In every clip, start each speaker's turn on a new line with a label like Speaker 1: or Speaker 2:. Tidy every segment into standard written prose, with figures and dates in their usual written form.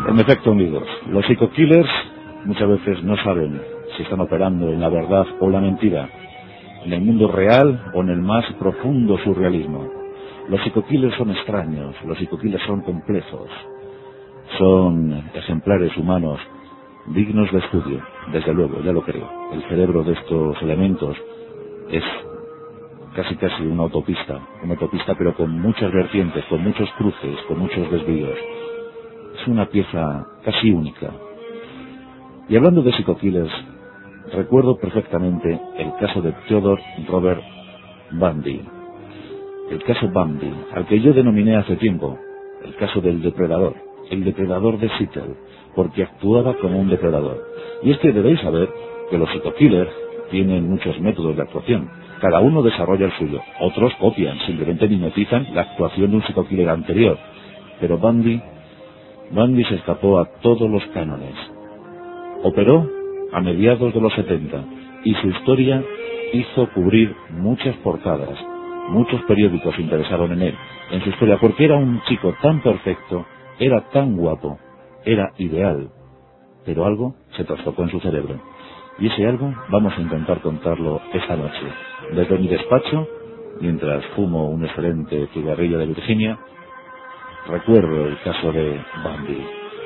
Speaker 1: En efecto, amigos, los psico-killers muchas veces no saben si están operando en la verdad o la mentira, en el mundo real o en el más profundo surrealismo. Los psico-killers son extraños, los psico-killers son complejos, son ejemplares humanos dignos de estudio, desde luego, ya lo creo. El cerebro de estos elementos es casi una autopista pero con muchas vertientes, con muchos cruces, con muchos desvíos. Es una pieza casi única. Y hablando de psico-killers, recuerdo perfectamente el caso de Theodore Robert Bundy. El caso Bundy, al que yo denominé hace tiempo el caso del depredador, el depredador de Seattle, porque actuaba como un depredador. Y es que debéis saber que los psico-killers tienen muchos métodos de actuación. Cada uno desarrolla el suyo. Otros copian, simplemente mimetizan la actuación de un psico-killer anterior. Pero Bundy se escapó a todos los cánones. Operó a mediados de los 70 y su historia hizo cubrir muchas portadas. Muchos periódicos se interesaron en él, en su historia, porque era un chico tan perfecto, era tan guapo, era ideal. Pero algo se trastocó en su cerebro. Y ese algo vamos a intentar contarlo esta noche. Desde mi despacho, mientras fumo un excelente cigarrillo de Virginia, recuerdo el caso de Bundy.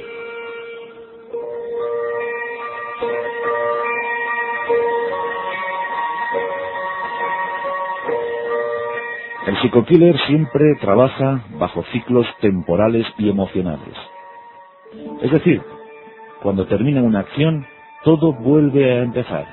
Speaker 1: El psico-killer siempre trabaja bajo ciclos temporales y emocionales. Es decir, cuando termina una acción, todo vuelve a empezar.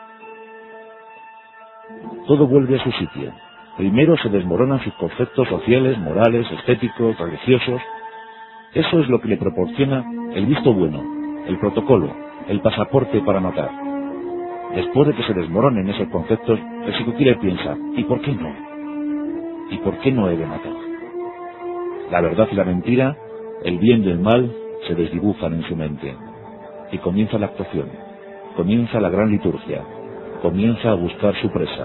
Speaker 1: Todo vuelve a su sitio. Primero se desmoronan sus conceptos sociales, morales, estéticos, religiosos. Eso es lo que le proporciona el visto bueno, el protocolo, el pasaporte para matar. Después de que se desmoronen esos conceptos, el psico-killer piensa, ¿y por qué no? ¿Y por qué no he de matar? La verdad y la mentira, el bien y el mal, se desdibujan en su mente. Y comienza la actuación, comienza la gran liturgia, comienza a buscar su presa.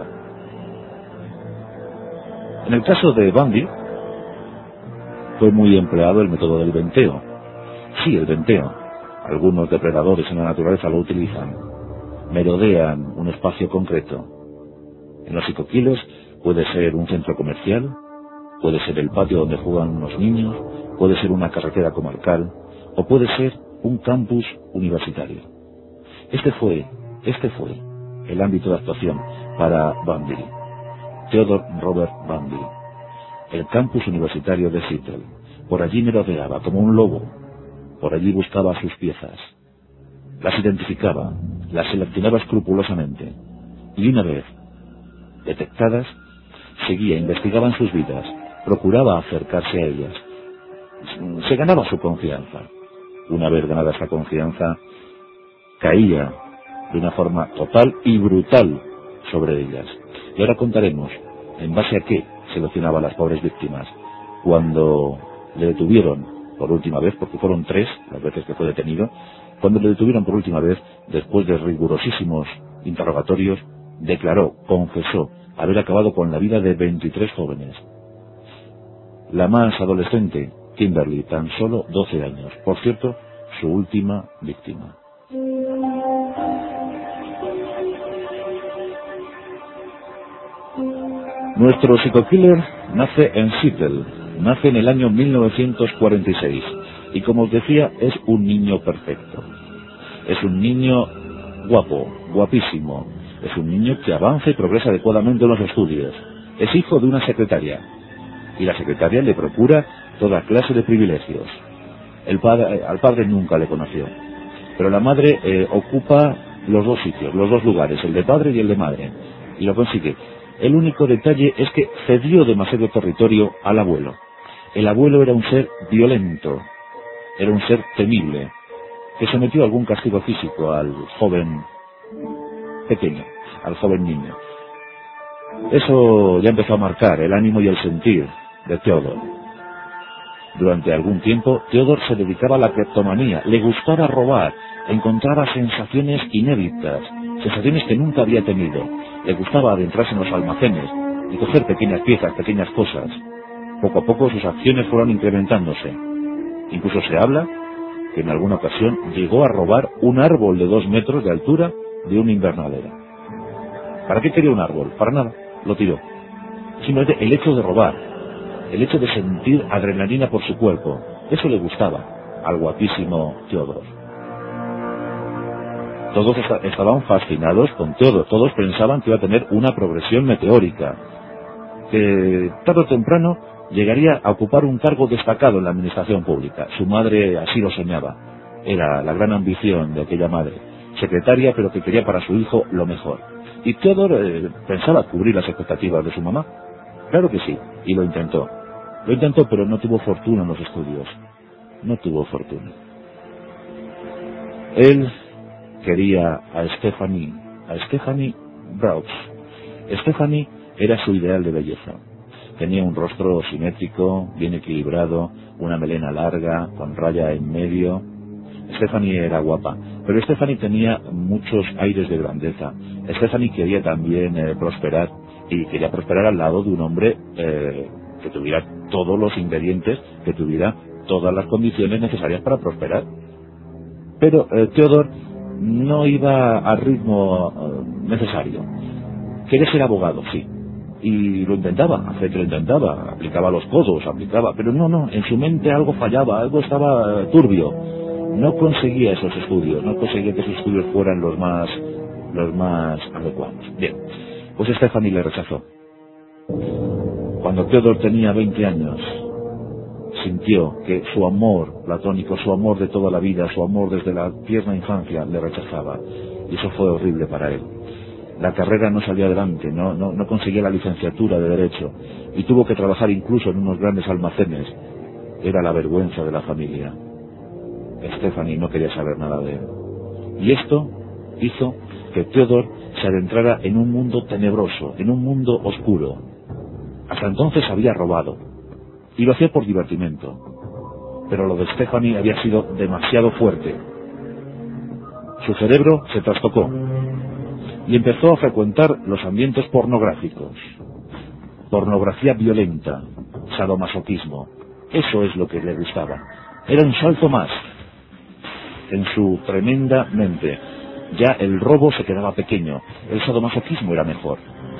Speaker 1: En el caso de Bundy, fue muy empleado el método del venteo. Sí, el venteo. Algunos depredadores en la naturaleza lo utilizan. Merodean un espacio concreto. En los psico-killers puede ser un centro comercial, puede ser el patio donde juegan unos niños, puede ser una carretera comarcal, o puede ser un campus universitario. Este fue el ámbito de actuación para Bundy, Theodore Robert Bundy, el campus universitario de Seattle. Por allí merodeaba como un lobo, por allí buscaba sus piezas, las identificaba, las seleccionaba escrupulosamente, y una vez detectadas, seguía, investigaba en sus vidas, procuraba acercarse a ellas. Se ganaba su confianza. Una vez ganada esa confianza, caía de una forma total y brutal sobre ellas. Y ahora contaremos en base a qué seleccionaba a las pobres víctimas. Cuando le detuvieron por última vez, porque fueron 3 las veces que fue detenido, cuando le detuvieron por última vez, después de rigurosísimos interrogatorios, declaró, confesó, haber acabado con la vida de 23 jóvenes. La más adolescente, Kimberly, tan solo 12 años. Por cierto, su última víctima. Nuestro psico-killer nace en Seattle, nace en el año 1946 y, como os decía, es un niño perfecto. Es un niño guapo, guapísimo. Es un niño que avanza y progresa adecuadamente en los estudios. Es hijo de una secretaria y la secretaria le procura toda clase de privilegios. Al padre nunca le conoció, pero la madre ocupa los dos sitios, los dos lugares, el de padre y el de madre, y lo consigue. El único detalle es que cedió demasiado territorio al abuelo. El abuelo era un ser violento, era un ser temible, que sometió a algún castigo físico al joven pequeño, al joven niño. Eso ya empezó a marcar el ánimo y el sentir de Theodore. Durante algún tiempo, Theodore se dedicaba a la cleptomanía, le gustaba robar, encontraba sensaciones inéditas, sensaciones que nunca había tenido. Le gustaba adentrarse en los almacenes y coger pequeñas piezas, pequeñas cosas. Poco a poco sus acciones fueron incrementándose. Incluso se habla que en alguna ocasión llegó a robar un árbol de 2 metros de altura de un invernadero. ¿Para qué quería un árbol? Para nada, lo tiró. Simplemente el hecho de robar, el hecho de sentir adrenalina por su cuerpo, eso le gustaba al guapísimo Theodor. Todos estaban fascinados con Theodor, todos pensaban que iba a tener una progresión meteórica, que tarde o temprano llegaría a ocupar un cargo destacado en la administración pública. Su madre así lo soñaba, era la gran ambición de aquella madre, secretaria, pero que quería para su hijo lo mejor. Y Theodor pensaba cubrir las expectativas de su mamá. Claro que sí, y lo intentó. Lo intentó, pero no tuvo fortuna en los estudios. No tuvo fortuna. Él quería a Stephanie Braus. Stephanie era su ideal de belleza. Tenía un rostro simétrico, bien equilibrado, una melena larga, con raya en medio. Stephanie era guapa, pero Stephanie tenía muchos aires de grandeza. Stephanie quería también prosperar, y quería prosperar al lado de un hombre que tuviera todos los ingredientes, que tuviera todas las condiciones necesarias para prosperar. Pero Theodor no iba al ritmo necesario. Quería ser abogado, sí, y lo intentaba, aplicaba los codos, pero no, en su mente algo fallaba, algo estaba turbio. No conseguía esos estudios, no conseguía que esos estudios fueran los más adecuados. Bien, pues Stephanie le rechazó. Cuando Theodor tenía 20 años, sintió que su amor platónico, su amor de toda la vida, su amor desde la tierna infancia, le rechazaba. Y eso fue horrible para él. La carrera no salía adelante, no conseguía la licenciatura de Derecho, y tuvo que trabajar incluso en unos grandes almacenes. Era la vergüenza de la familia. Stephanie no quería saber nada de él. Y esto hizo que Theodor se adentrara en un mundo tenebroso, en un mundo oscuro. Hasta entonces había robado, y lo hacía por divertimento. Pero lo de Stephanie había sido demasiado fuerte. Su cerebro se trastocó y empezó a frecuentar los ambientes pornográficos. Pornografía violenta, sadomasoquismo. Eso es lo que le gustaba. Era un salto más en su tremenda mente. Ya el robo se quedaba pequeño, el sadomasoquismo era mejor.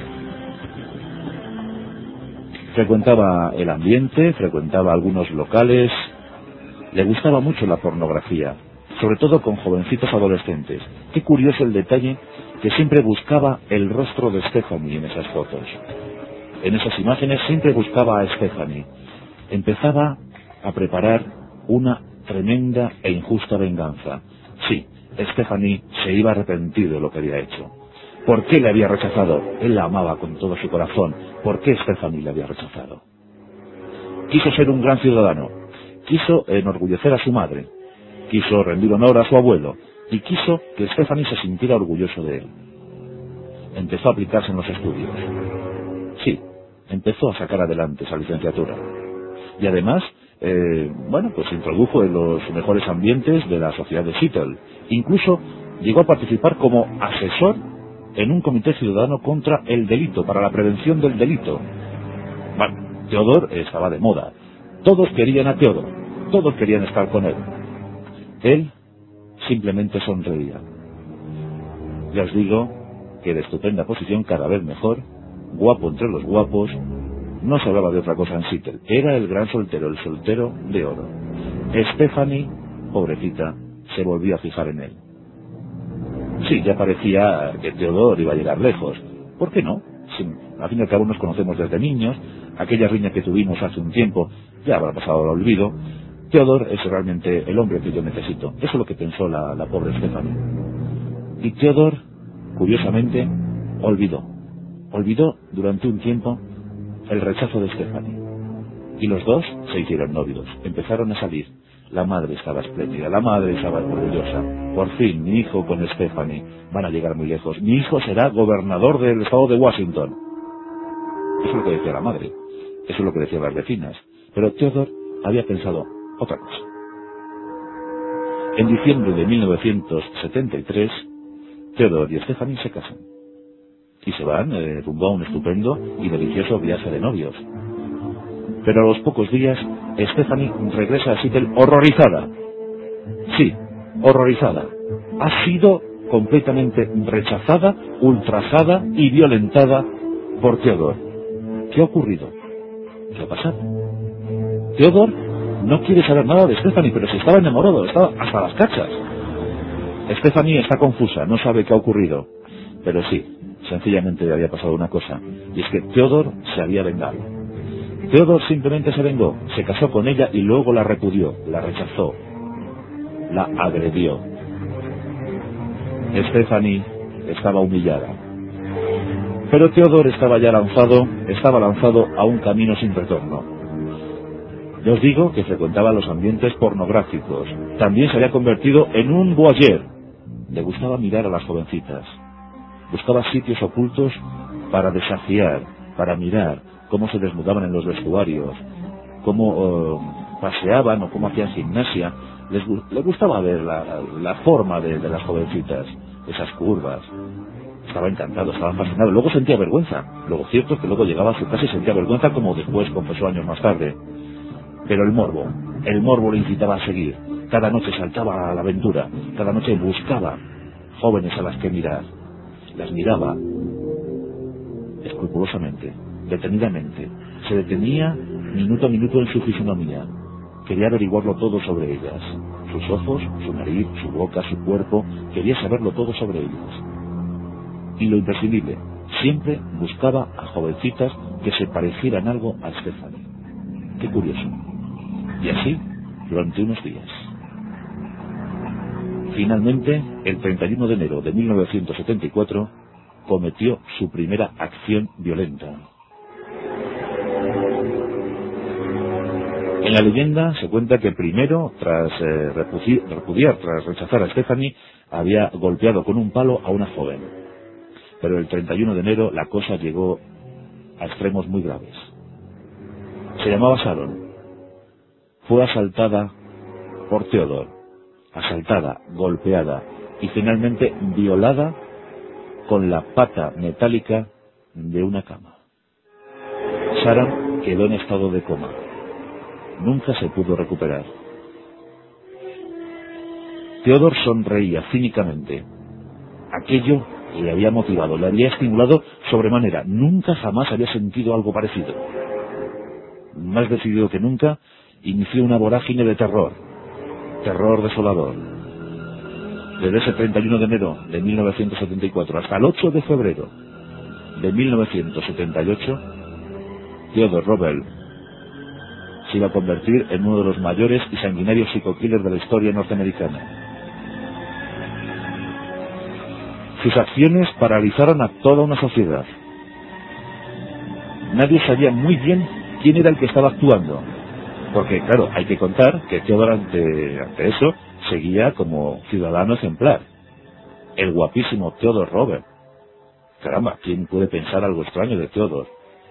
Speaker 1: Frecuentaba el ambiente, frecuentaba algunos locales. Le gustaba mucho la pornografía, sobre todo con jovencitos adolescentes. Qué curioso el detalle que siempre buscaba el rostro de Stephanie en esas fotos. En esas imágenes siempre buscaba a Stephanie. Empezaba a preparar una tremenda e injusta venganza. Sí, Stephanie se iba a arrepentir de lo que había hecho. ¿Por qué le había rechazado? Él la amaba con todo su corazón. ¿Por qué Stephanie le había rechazado? Quiso ser un gran ciudadano. Quiso enorgullecer a su madre. Quiso rendir honor a su abuelo. Y quiso que Stephanie se sintiera orgulloso de él. Empezó a aplicarse en los estudios. Sí, empezó a sacar adelante esa licenciatura. Y además, pues se introdujo en los mejores ambientes de la sociedad de Seattle. Incluso llegó a participar como asesor en un comité ciudadano contra el delito, para la prevención del delito. Bueno, Theodor estaba de moda. Todos querían a Theodor, todos querían estar con él. Él simplemente sonreía. Ya os digo que de estupenda posición, cada vez mejor, guapo entre los guapos. No se hablaba de otra cosa en Seattle. Era el gran soltero, el soltero de oro. Stephanie, pobrecita, se volvió a fijar en él. Sí, ya parecía que Theodor iba a llegar lejos. ¿Por qué no? Sí, al fin y al cabo nos conocemos desde niños. Aquella riña que tuvimos hace un tiempo ya habrá pasado al olvido. Theodor es realmente el hombre que yo necesito. Eso es lo que pensó la pobre Stephanie. Y Theodor, curiosamente, olvidó durante un tiempo el rechazo de Stephanie. Y los dos se hicieron novios, empezaron a salir. La madre estaba espléndida, la madre estaba orgullosa. Por fin, mi hijo con Stephanie van a llegar muy lejos. Mi hijo será gobernador del estado de Washington. Eso es lo que decía la madre, eso es lo que decían las vecinas. Pero Theodor había pensado otra cosa. En diciembre de 1973, Theodor y Stephanie se casan. Y se van rumbo a un estupendo y delicioso viaje de novios. Pero a los pocos días, Stephanie regresa a Seattle horrorizada. Sí, horrorizada. Ha sido completamente rechazada, ultrajada y violentada por Theodore. ¿Qué ha ocurrido? ¿Qué ha pasado? Theodore no quiere saber nada de Stephanie, pero si estaba enamorado, estaba hasta las cachas. Stephanie está confusa, no sabe qué ha ocurrido. Pero sí, sencillamente había pasado una cosa, y es que Theodore se había vengado. Theodore simplemente se vengó, se casó con ella y luego la repudió, la rechazó, la agredió. Stephanie estaba humillada. Pero Theodore estaba lanzado a un camino sin retorno. Yo os digo que frecuentaba los ambientes pornográficos. También se había convertido en un voyeur. Le gustaba mirar a las jovencitas. Buscaba sitios ocultos para desafiar, para mirar cómo se desnudaban en los vestuarios, cómo paseaban o cómo hacían gimnasia. Le gustaba ver la forma de las jovencitas, esas curvas. Estaba encantado, estaba fascinado. Luego sentía vergüenza. Luego cierto es que luego llegaba a su casa y sentía vergüenza, como después confesó años más tarde. Pero el morbo le incitaba a seguir. Cada noche saltaba a la aventura, cada noche buscaba jóvenes a las que mirar. Las miraba escrupulosamente, detenidamente. Se detenía minuto a minuto en su fisonomía. Quería averiguarlo todo sobre ellas. Sus ojos, su nariz, su boca, su cuerpo. Quería saberlo todo sobre ellas. Y lo imprescindible, siempre buscaba a jovencitas que se parecieran algo a Stephanie. Qué curioso. Y así, durante unos días. Finalmente, el 31 de enero de 1974, cometió su primera acción violenta. En la leyenda se cuenta que primero, tras rechazar a Stephanie, había golpeado con un palo a una joven. Pero el 31 de enero la cosa llegó a extremos muy graves. Se llamaba Sharon. Fue asaltada por Theodore. Asaltada, golpeada y finalmente violada con la pata metálica de una cama. Sharon quedó en estado de coma. Nunca se pudo recuperar. Theodore sonreía cínicamente. Aquello le había motivado, le había estimulado sobremanera. Nunca jamás había sentido algo parecido. Más decidido que nunca, inició una vorágine de terror desolador. Desde ese 31 de enero de 1974 hasta el 8 de febrero de 1978, Theodore Robel se iba a convertir en uno de los mayores y sanguinarios psico-killers de la historia norteamericana. Sus acciones paralizaron a toda una sociedad. Nadie sabía muy bien quién era el que estaba actuando. Porque, claro, hay que contar que Theodore ante eso seguía como ciudadano ejemplar. El guapísimo Theodore Robert. Caramba, ¿quién puede pensar algo extraño de Theodore?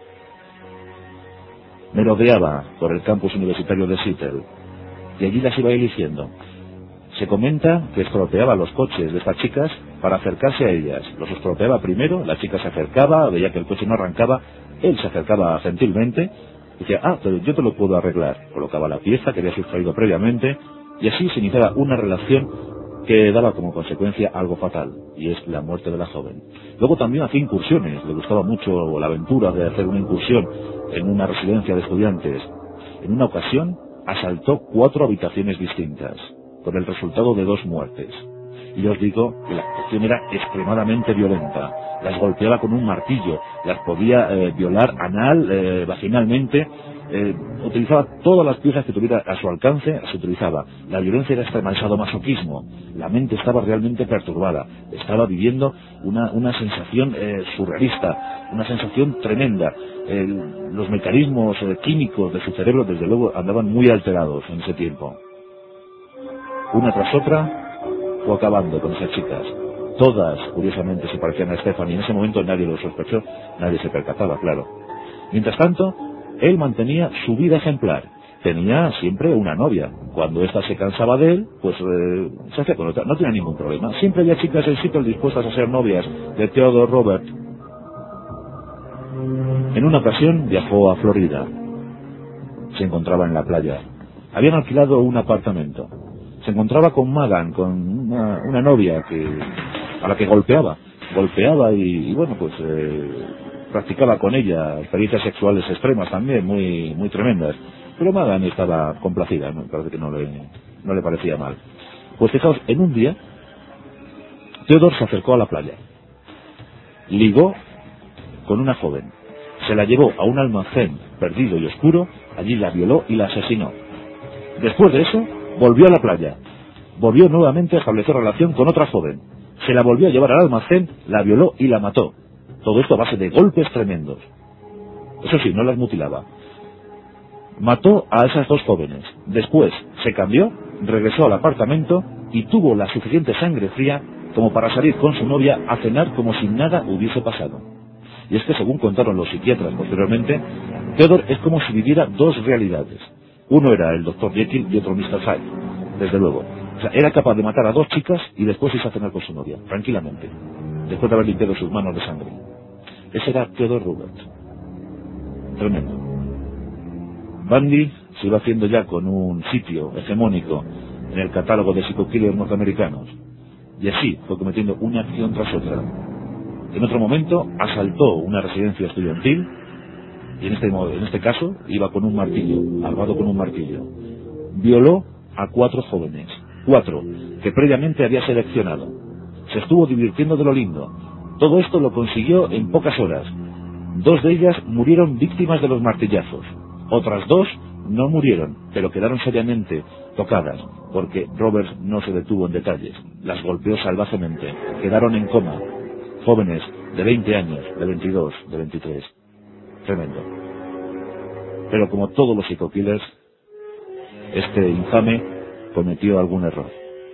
Speaker 1: Merodeaba por el campus universitario de Seattle y allí las iba eligiendo. Se comenta que estropeaba los coches de estas chicas para acercarse a ellas. Los estropeaba primero, la chica se acercaba, veía que el coche no arrancaba, él se acercaba gentilmente. Decía, pero yo te lo puedo arreglar. Colocaba la pieza que había sustraído previamente y así se iniciaba una relación que daba como consecuencia algo fatal, y es la muerte de la joven. Luego también hacía incursiones, le gustaba mucho la aventura de hacer una incursión en una residencia de estudiantes. En una ocasión asaltó 4 habitaciones distintas, con el resultado de 2 muertes. Y yo os digo que la actuación era extremadamente violenta. Las golpeaba con un martillo, las podía violar anal, vaginalmente, utilizaba todas las piezas que tuviera a su alcance, las utilizaba. La violencia era extrema, el sadomasoquismo. La mente estaba realmente perturbada, estaba viviendo una sensación surrealista, una sensación tremenda. Los mecanismos químicos de su cerebro, desde luego, andaban muy alterados en ese tiempo. Una tras otra fue acabando con esas chicas. Todas, curiosamente, se parecían a Stephanie. En ese momento nadie lo sospechó, nadie se percataba, claro. Mientras tanto, él mantenía su vida ejemplar. Tenía siempre una novia. Cuando ésta se cansaba de él, pues se hacía con otra. No tenía ningún problema. Siempre había chicas en Seattle dispuestas a ser novias de Theodore Robert. En una ocasión viajó a Florida. Se encontraba en la playa. Habían alquilado un apartamento. se encontraba con Magan, con una novia a la que golpeaba y bueno, pues practicaba con ella experiencias sexuales extremas también, muy tremendas. Pero Magan estaba complacida, me parece que no le parecía mal. Pues fijaos, en un día, Theodore se acercó a la playa, ligó con una joven, se la llevó a un almacén perdido y oscuro, allí la violó y la asesinó. Después de eso, volvió a la playa, volvió nuevamente a establecer relación con otra joven, se la volvió a llevar al almacén, la violó y la mató. Todo esto a base de golpes tremendos. Eso sí, no las mutilaba. Mató a esas dos jóvenes. Después se cambió, regresó al apartamento y tuvo la suficiente sangre fría como para salir con su novia a cenar como si nada hubiese pasado. Y es que, según contaron los psiquiatras posteriormente, Theodore es como si viviera dos realidades. Uno era el Dr. Jekyll y otro Mr. Hyde, desde luego. O sea, era capaz de matar a dos chicas y después irse a cenar con su novia, tranquilamente, después de haber limpiado sus manos de sangre. Ese era Theodore Roosevelt. Tremendo. Bundy se iba haciendo ya con un sitio hegemónico en el catálogo de psico-killers norteamericanos, y así fue cometiendo una acción tras otra. En otro momento asaltó una residencia estudiantil y en este caso iba con un martillo, armado con un martillo. Violó a 4 jóvenes, 4 que previamente había seleccionado. Se estuvo divirtiendo de lo lindo. Todo esto lo consiguió en pocas horas. 2 de ellas murieron víctimas de los martillazos. Otras 2 no murieron, pero quedaron seriamente tocadas, porque Roberts no se detuvo en detalles. Las golpeó salvajemente. Quedaron en coma. Jóvenes de 20 años, de 22, de 23. Tremendo. Pero como todos los psico-killers, este infame cometió algún error.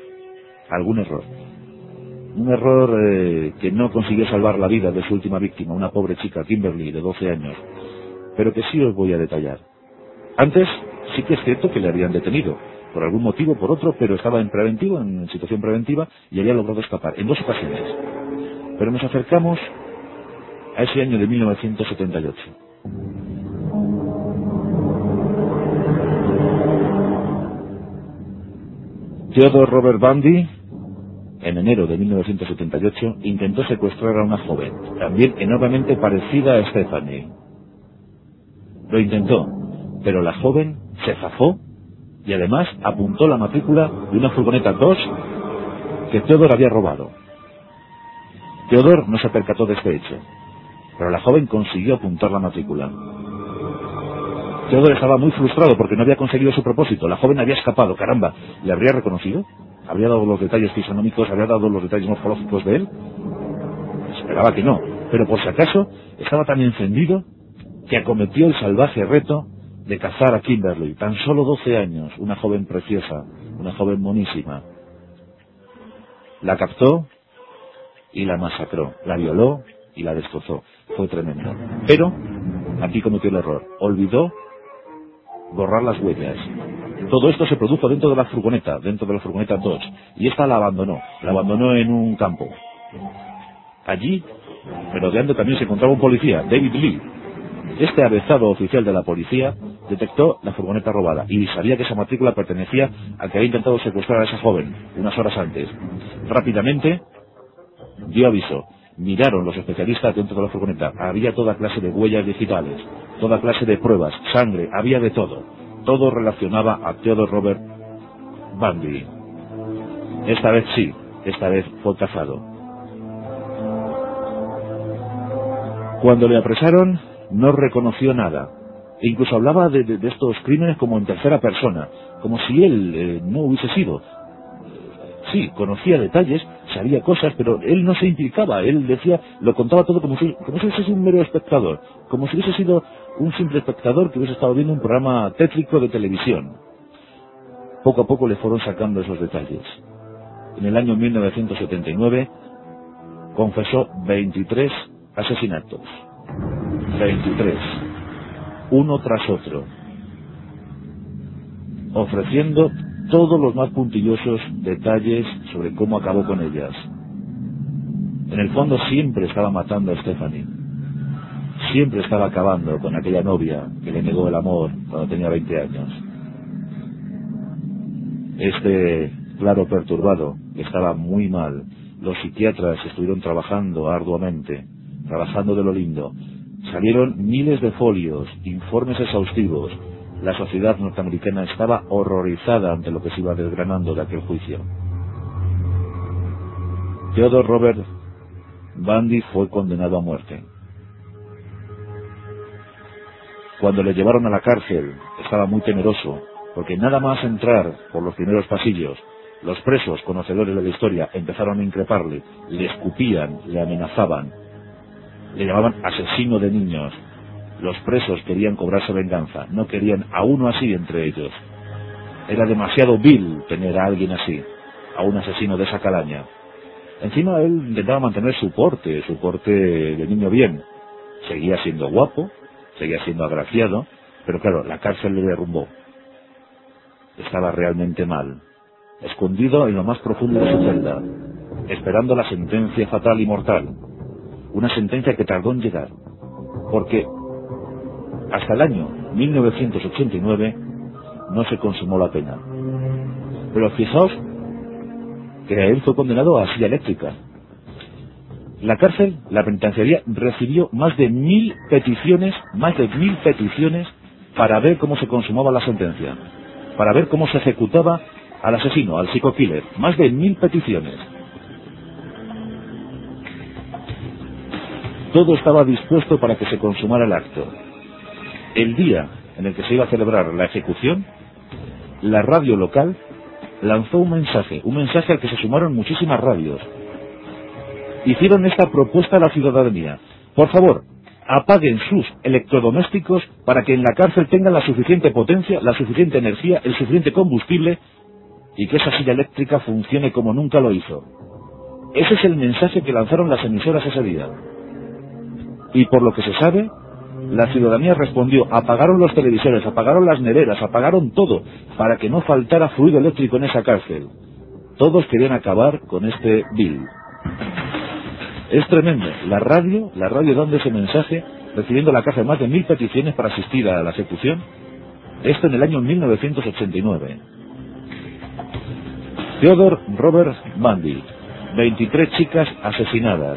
Speaker 1: Un error que no consiguió salvar la vida de su última víctima, una pobre chica, Kimberly, de 12 años, pero que sí os voy a detallar. Antes, sí que es cierto que le habían detenido, por algún motivo o por otro, pero estaba en situación preventiva, y había logrado escapar, en 2 ocasiones. Pero nos acercamos a ese año de 1978. Theodore Robert Bundy, en enero de 1978, intentó secuestrar a una joven, también enormemente parecida a Stephanie. Lo intentó, pero la joven se zafó y además apuntó la matrícula de una furgoneta Dodge que Theodore había robado. Theodore no se percató de este hecho, pero la joven consiguió apuntar la matrícula. Theodore estaba muy frustrado porque no había conseguido su propósito. La joven había escapado, caramba. ¿Le habría reconocido? ¿Habría dado los detalles fisonómicos? ¿Habría dado los detalles morfológicos de él? Esperaba que no, pero por si acaso estaba tan encendido que acometió el salvaje reto de cazar a Kimberly, tan solo 12 años, una joven preciosa, una joven monísima. La captó y la masacró, la violó y la destrozó. Fue tremendo. Pero aquí cometió el error. Olvidó borrar las huellas. Todo esto se produjo dentro de la furgoneta Dodge, y esta la abandonó en un campo. Allí, merodeando, también se encontraba un policía, David Lee. Este avezado oficial de la policía detectó la furgoneta robada y sabía que esa matrícula pertenecía al que había intentado secuestrar a esa joven unas horas antes. Rápidamente dio aviso. Miraron los especialistas dentro de la furgoneta. Había toda clase de huellas digitales, toda clase de pruebas, sangre, había de todo. Todo relacionaba a Theodore Robert Bundy. Esta vez sí, esta vez fue cazado. Cuando le apresaron, no reconoció nada. E incluso hablaba de estos crímenes como en tercera persona, como si él no hubiese sido. Sí, conocía detalles, sabía cosas, pero él no se implicaba. Él decía, lo contaba todo como si hubiese sido un mero espectador, como si hubiese sido un simple espectador que hubiese estado viendo un programa tétrico de televisión. Poco a poco le fueron sacando esos detalles. En el año 1979 confesó 23 asesinatos. 23. Uno tras otro. Ofreciendo todos los más puntillosos detalles sobre cómo acabó con ellas. En el fondo siempre estaba matando a Stephanie. Siempre estaba acabando con aquella novia que le negó el amor cuando tenía 20 años. Este claro, perturbado, estaba muy mal. Los psiquiatras estuvieron trabajando arduamente, trabajando de lo lindo. Salieron miles de folios, informes exhaustivos. La sociedad norteamericana estaba horrorizada ante lo que se iba desgranando de aquel juicio. Theodore Robert Bundy fue condenado a muerte. Cuando le llevaron a la cárcel, estaba muy temeroso, porque nada más entrar por los primeros pasillos, los presos, conocedores de la historia, empezaron a increparle, le escupían, le amenazaban, le llamaban asesino de niños. Los presos querían cobrarse venganza, no querían a uno así entre ellos. Era demasiado vil tener a alguien así, a un asesino de esa calaña. Encima él intentaba mantener su porte de niño bien. Seguía siendo guapo, seguía siendo agraciado, pero claro, la cárcel le derrumbó. Estaba realmente mal, escondido en lo más profundo de su celda, esperando la sentencia fatal y mortal. Una sentencia que tardó en llegar, porque hasta el año 1989 no se consumó la pena. Pero fijaos que él fue condenado a silla eléctrica. La cárcel, la penitenciaría, recibió más de 1000 peticiones para ver cómo se consumaba la sentencia, para ver cómo se ejecutaba al asesino, al psico-killer. Más de 1000 peticiones. Todo estaba dispuesto para que se consumara el acto. El día en el que se iba a celebrar la ejecución, la radio local lanzó un mensaje al que se sumaron muchísimas radios. Hicieron esta propuesta a la ciudadanía: por favor, apaguen sus electrodomésticos para que en la cárcel tengan la suficiente potencia, la suficiente energía, el suficiente combustible, y que esa silla eléctrica funcione como nunca lo hizo. Ese es el mensaje que lanzaron las emisoras ese día. Y por lo que se sabe, la ciudadanía respondió, apagaron los televisores, apagaron las neveras, apagaron todo, para que no faltara fluido eléctrico en esa cárcel. Todos querían acabar con este Bill. Es tremendo. La radio dando ese mensaje, recibiendo la cárcel más de 1000 peticiones para asistir a la ejecución. Esto en el año 1989. Theodore Robert Bundy, 23 chicas asesinadas.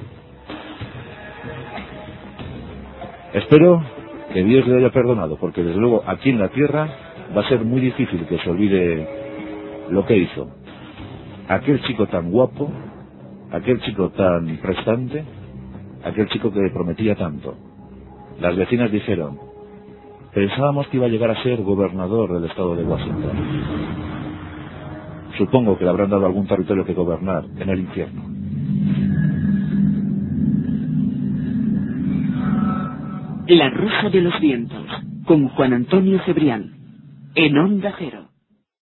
Speaker 1: Espero que Dios le haya perdonado, porque desde luego aquí en la tierra va a ser muy difícil que se olvide lo que hizo. Aquel chico tan guapo, aquel chico tan prestante, aquel chico que prometía tanto. Las vecinas dijeron, pensábamos que iba a llegar a ser gobernador del estado de Washington. Supongo que le habrán dado algún territorio que gobernar en el infierno.
Speaker 2: La Rosa de los Vientos, con Juan Antonio Cebrián, en Onda Cero.